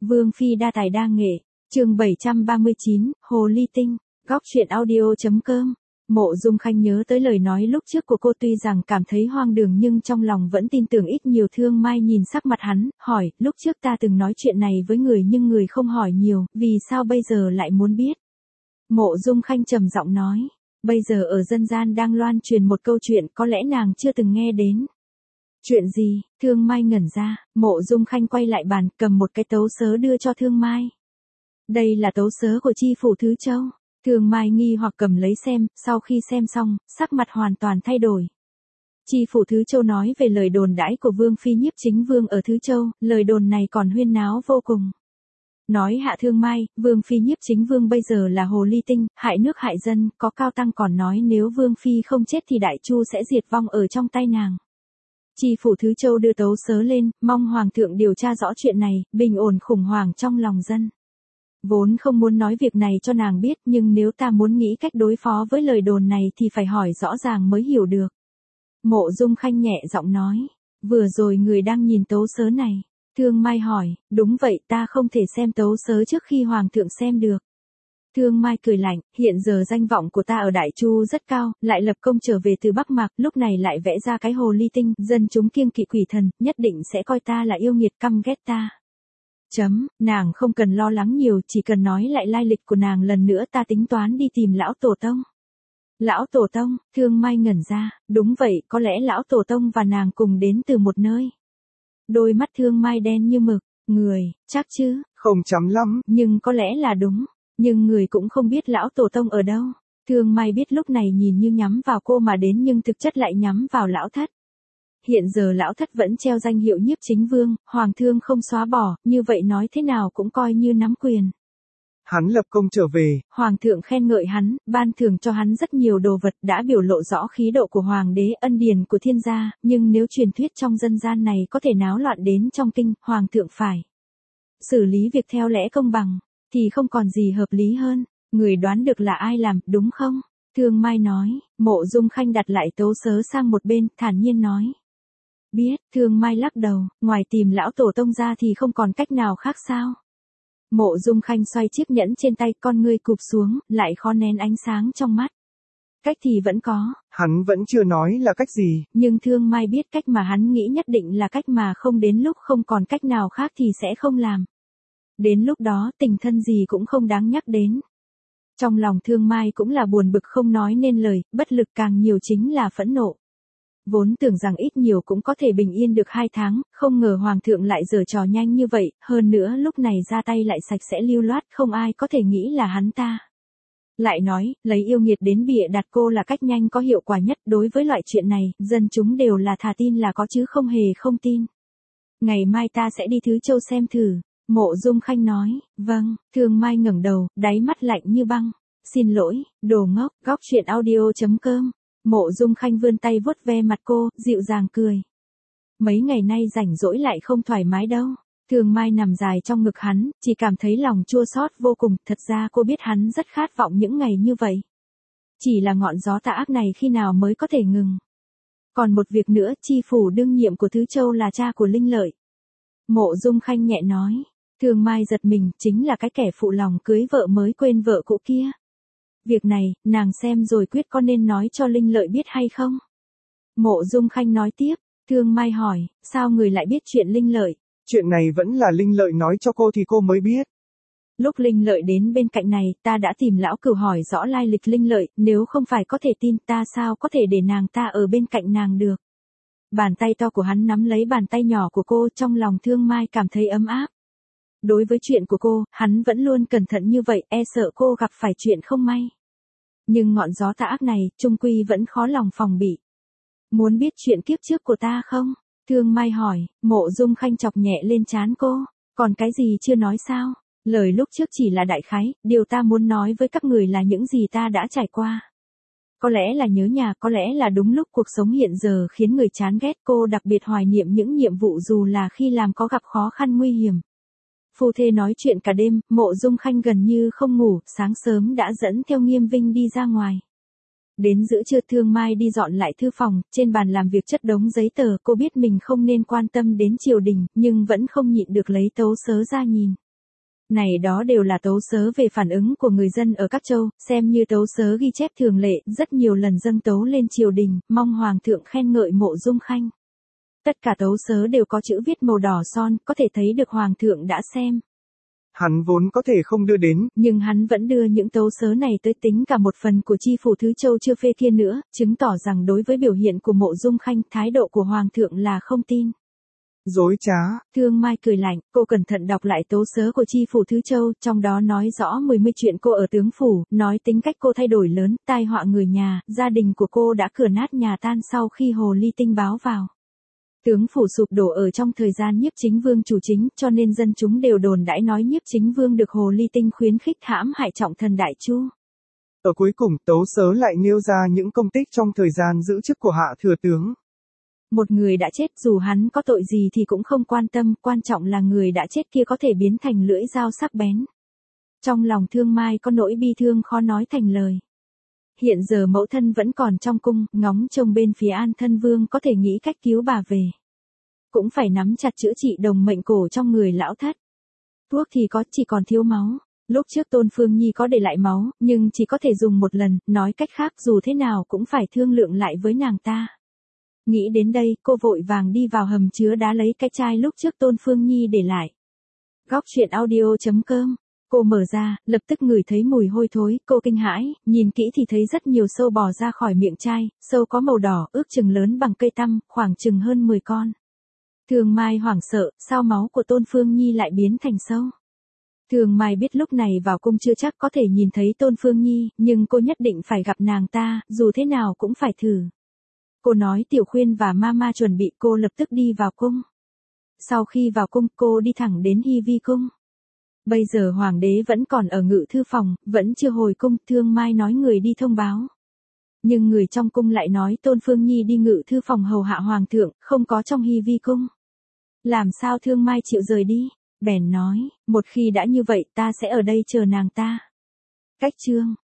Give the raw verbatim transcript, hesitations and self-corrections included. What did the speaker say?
Vương Phi đa tài đa nghệ, chương bảy trăm ba mươi chín, Hồ Ly Tinh, góc truyện audio.com. Mộ Dung Khanh nhớ tới lời nói lúc trước của cô, tuy rằng cảm thấy hoang đường nhưng trong lòng vẫn tin tưởng ít nhiều. Thương Mai nhìn sắc mặt hắn, hỏi, lúc trước ta từng nói chuyện này với người nhưng người không hỏi nhiều, vì sao bây giờ lại muốn biết? Mộ Dung Khanh trầm giọng nói, bây giờ ở dân gian đang loan truyền một câu chuyện có lẽ nàng chưa từng nghe đến. Chuyện gì? Thương Mai ngẩn ra, Mộ Dung Khanh quay lại bàn, cầm một cái tấu sớ đưa cho Thương Mai. Đây là tấu sớ của chi phủ Thứ Châu. Thương Mai nghi hoặc cầm lấy xem, sau khi xem xong, sắc mặt hoàn toàn thay đổi. Chi phủ Thứ Châu nói về lời đồn đãi của Vương Phi Nhiếp Chính Vương ở Thứ Châu, lời đồn này còn huyên náo vô cùng. Nói hạ Thương Mai, Vương Phi Nhiếp Chính Vương bây giờ là hồ ly tinh, hại nước hại dân, có cao tăng còn nói nếu Vương Phi không chết thì Đại Chu sẽ diệt vong ở trong tay nàng. Chi phủ Thứ Châu đưa tấu sớ lên, mong Hoàng thượng điều tra rõ chuyện này, bình ổn khủng hoảng trong lòng dân. Vốn không muốn nói việc này cho nàng biết, nhưng nếu ta muốn nghĩ cách đối phó với lời đồn này thì phải hỏi rõ ràng mới hiểu được. Mộ Dung Khanh nhẹ giọng nói, vừa rồi người đang nhìn tấu sớ này. Thương Mai hỏi, đúng vậy, ta không thể xem tấu sớ trước khi Hoàng thượng xem được. Thương Mai cười lạnh, hiện giờ danh vọng của ta ở Đại Chu rất cao, lại lập công trở về từ Bắc Mạc, lúc này lại vẽ ra cái hồ ly tinh, dân chúng kiêng kỵ quỷ thần, nhất định sẽ coi ta là yêu nghiệt, căm ghét ta. Chấm, nàng không cần lo lắng nhiều, chỉ cần nói lại lai lịch của nàng lần nữa, ta tính toán đi tìm lão tổ tông. Lão tổ tông? Thương Mai ngẩn ra, đúng vậy, có lẽ lão tổ tông và nàng cùng đến từ một nơi. Đôi mắt Thương Mai đen như mực, người, chắc chứ? Không chấm lắm. Nhưng có lẽ là đúng, nhưng người cũng không biết lão tổ tông ở đâu. Thương Mai biết lúc này nhìn như nhắm vào cô mà đến nhưng thực chất lại nhắm vào lão thất. Hiện giờ lão thất vẫn treo danh hiệu Nhiếp Chính Vương, Hoàng thương không xóa bỏ, như vậy nói thế nào cũng coi như nắm quyền. Hắn lập công trở về. Hoàng thượng khen ngợi hắn, ban thưởng cho hắn rất nhiều đồ vật, đã biểu lộ rõ khí độ của Hoàng đế, ân điển của thiên gia, nhưng nếu truyền thuyết trong dân gian này có thể náo loạn đến trong kinh, Hoàng thượng phải xử lý việc theo lẽ công bằng, thì không còn gì hợp lý hơn. Người đoán được là ai làm, đúng không? Thương Mai nói. Mộ Dung Khanh đặt lại tấu sớ sang một bên, thản nhiên nói. Biết. Thương Mai lắc đầu, ngoài tìm lão tổ tông ra thì không còn cách nào khác sao? Mộ Dung Khanh xoay chiếc nhẫn trên tay, con ngươi cụp xuống, lại khó nén ánh sáng trong mắt. Cách thì vẫn có. Hắn vẫn chưa nói là cách gì. Nhưng Thương Mai biết cách mà hắn nghĩ nhất định là cách mà không đến lúc không còn cách nào khác thì sẽ không làm. Đến lúc đó tình thân gì cũng không đáng nhắc đến. Trong lòng Thương Mai cũng là buồn bực không nói nên lời, bất lực càng nhiều chính là phẫn nộ. Vốn tưởng rằng ít nhiều cũng có thể bình yên được hai tháng, không ngờ Hoàng thượng lại giở trò nhanh như vậy, hơn nữa lúc này ra tay lại sạch sẽ lưu loát, không ai có thể nghĩ là hắn ta. Lại nói, lấy yêu nghiệt đến bịa đặt cô là cách nhanh có hiệu quả nhất, đối với loại chuyện này, dân chúng đều là thà tin là có chứ không hề không tin. Ngày mai ta sẽ đi Thứ Châu xem thử. Mộ Dung Khanh nói, vâng. Thương Mai ngẩng đầu, đáy mắt lạnh như băng. Xin lỗi, đồ ngốc, góc truyện audio.com. Mộ Dung Khanh vươn tay vuốt ve mặt cô, dịu dàng cười. Mấy ngày nay rảnh rỗi lại không thoải mái đâu. Thương Mai nằm dài trong ngực hắn, chỉ cảm thấy lòng chua xót vô cùng, thật ra cô biết hắn rất khát vọng những ngày như vậy. Chỉ là ngọn gió tà ác này khi nào mới có thể ngừng. Còn một việc nữa, chi phủ đương nhiệm của Thứ Châu là cha của Linh Lợi. Mộ Dung Khanh nhẹ nói. Thương Mai giật mình, chính là cái kẻ phụ lòng cưới vợ mới quên vợ cũ kia. Việc này, nàng xem rồi quyết có nên nói cho Linh Lợi biết hay không? Mộ Dung Khanh nói tiếp. Thương Mai hỏi, sao người lại biết chuyện Linh Lợi? Chuyện này vẫn là Linh Lợi nói cho cô thì cô mới biết. Lúc Linh Lợi đến bên cạnh này, ta đã tìm lão cửu hỏi rõ lai lịch Linh Lợi, nếu không phải có thể tin ta sao có thể để nàng ta ở bên cạnh nàng được. Bàn tay to của hắn nắm lấy bàn tay nhỏ của cô, trong lòng Thương Mai cảm thấy ấm áp. Đối với chuyện của cô, hắn vẫn luôn cẩn thận như vậy, e sợ cô gặp phải chuyện không may. Nhưng ngọn gió tà ác này, chung quy vẫn khó lòng phòng bị. Muốn biết chuyện kiếp trước của ta không? Thương Mai hỏi. Mộ Dung Khanh chọc nhẹ lên trán cô. Còn cái gì chưa nói sao? Lời lúc trước chỉ là đại khái, điều ta muốn nói với các người là những gì ta đã trải qua. Có lẽ là nhớ nhà, có lẽ là đúng lúc cuộc sống hiện giờ khiến người chán ghét, cô đặc biệt hoài niệm những nhiệm vụ dù là khi làm có gặp khó khăn nguy hiểm. Phu thê nói chuyện cả đêm, Mộ Dung Khanh gần như không ngủ, sáng sớm đã dẫn theo Nghiêm Vinh đi ra ngoài. Đến giữa trưa Thương Mai đi dọn lại thư phòng, trên bàn làm việc chất đống giấy tờ, cô biết mình không nên quan tâm đến triều đình, nhưng vẫn không nhịn được lấy tấu sớ ra nhìn. Này đó đều là tấu sớ về phản ứng của người dân ở các châu, xem như tấu sớ ghi chép thường lệ, rất nhiều lần dâng tấu lên triều đình, mong hoàng thượng khen ngợi Mộ Dung Khanh. Tất cả tấu sớ đều có chữ viết màu đỏ son, có thể thấy được hoàng thượng đã xem. Hắn vốn có thể không đưa đến, nhưng hắn vẫn đưa những tấu sớ này tới tính cả một phần của chi phủ thứ châu chưa phê kia nữa, chứng tỏ rằng đối với biểu hiện của Mộ Dung Khanh, thái độ của hoàng thượng là không tin. Dối trá. Thương Mai cười lạnh, cô cẩn thận đọc lại tấu sớ của chi phủ thứ châu, trong đó nói rõ mười mươi chuyện cô ở tướng phủ, nói tính cách cô thay đổi lớn, tai họa người nhà, gia đình của cô đã cửa nát nhà tan sau khi hồ ly tinh báo vào. Tướng phủ sụp đổ ở trong thời gian Nhiếp Chính Vương chủ chính, cho nên dân chúng đều đồn đãi nói Nhiếp Chính Vương được hồ ly tinh khuyến khích hãm hại trọng thần Đại Chu. Ở cuối cùng, tấu sớ lại nêu ra những công tích trong thời gian giữ chức của Hạ thừa tướng. Một người đã chết, dù hắn có tội gì thì cũng không quan tâm, quan trọng là người đã chết kia có thể biến thành lưỡi dao sắc bén. Trong lòng Thương Mai có nỗi bi thương khó nói thành lời. Hiện giờ mẫu thân vẫn còn trong cung, ngóng trông bên phía An Thân Vương có thể nghĩ cách cứu bà về. Cũng phải nắm chặt chữa trị đồng mệnh cổ trong người lão thất. Thuốc thì có, chỉ còn thiếu máu. Lúc trước Tôn Phương Nhi có để lại máu, nhưng chỉ có thể dùng một lần, nói cách khác dù thế nào cũng phải thương lượng lại với nàng ta. Nghĩ đến đây, cô vội vàng đi vào hầm chứa đá lấy cái chai lúc trước Tôn Phương Nhi để lại. Góc truyện audio chấm com. Cô mở ra, lập tức ngửi thấy mùi hôi thối, cô kinh hãi, nhìn kỹ thì thấy rất nhiều sâu bò ra khỏi miệng chai, sâu có màu đỏ, ước chừng lớn bằng cây tăm, khoảng chừng hơn mười con. Thường Mai hoảng sợ, sao máu của Tôn Phương Nhi lại biến thành sâu? Thường Mai biết lúc này vào cung chưa chắc có thể nhìn thấy Tôn Phương Nhi, nhưng cô nhất định phải gặp nàng ta, dù thế nào cũng phải thử. Cô nói Tiểu Khuyên và Mama chuẩn bị, cô lập tức đi vào cung. Sau khi vào cung, cô đi thẳng đến Hy Vi cung. Bây giờ hoàng đế vẫn còn ở ngự thư phòng, vẫn chưa hồi cung, Thương Mai nói người đi thông báo. Nhưng người trong cung lại nói Tôn Phương Nhi đi ngự thư phòng hầu hạ hoàng thượng, không có trong Hy Vi cung. Làm sao Thương Mai chịu rời đi? Bèn nói, một khi đã như vậy ta sẽ ở đây chờ nàng ta. Cách chương